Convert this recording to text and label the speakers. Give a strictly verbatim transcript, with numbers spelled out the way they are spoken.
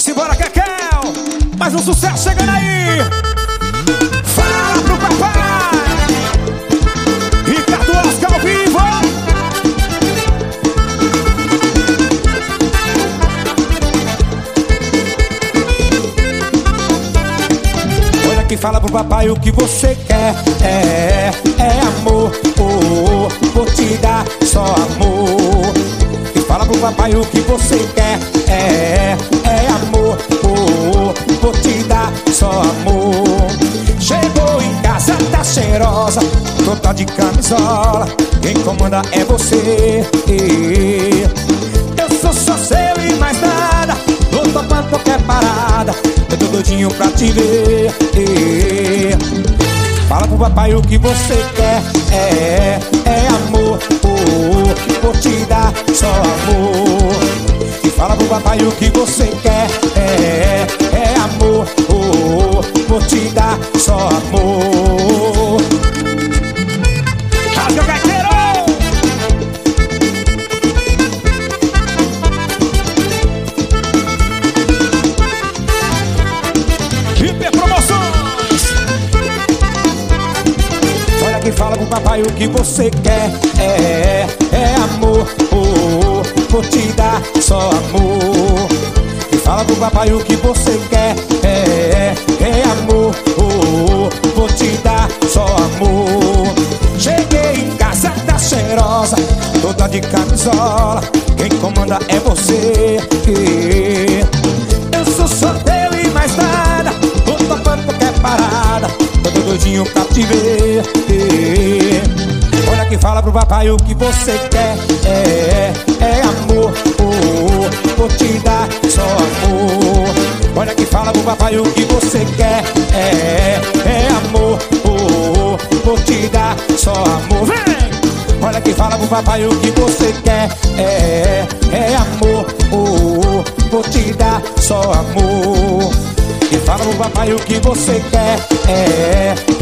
Speaker 1: Simbora, Kekel! Mais um sucesso chegando aí! Fala pro papai! Ricardo Oscar ao vivo! Olha que fala pro papai o que você quer. É, é amor, oh, oh, vou te dar só amor. E fala pro papai o que você quer. É, é amor, oh, oh, vou te dar só amor. Chegou em casa, tá cheirosa, toda de camisola. Quem comanda é você. Eu sou só seu e mais nada. Tô topando qualquer parada. Eu tô doidinho pra te ver. Fala pro papai o que você quer. É, é amor, oh, oh, vou te dar só amor. E fala pro papai o que você quer. É, é amor, oh, oh, vou te dar só amor. Rasga o gaiteiro! Hiper Promoções! Olha que fala pro papai o que você quer. É, é amor, oh, oh, vou te dar só amor. E fala pro papai o que você quer. É, é amor, oh, oh, vou te dar só amor. Cheguei em casa, tá cheirosa, toda de camisola. Quem comanda é você. Eu sou só teu e mais nada. Tô topando qualquer parada. Tô doidinho pra te ver. Olha que fala pro papai o que você quer. É, é amor, oh, oh, vou te dar só amor. Olha que fala pro papai o que você quer. É, é amor, oh, oh, vou te dar só amor. Vem! Olha que fala pro papai o que você quer. É, é amor, oh, oh, vou te dar só amor. E fala pro papai o que você quer. É,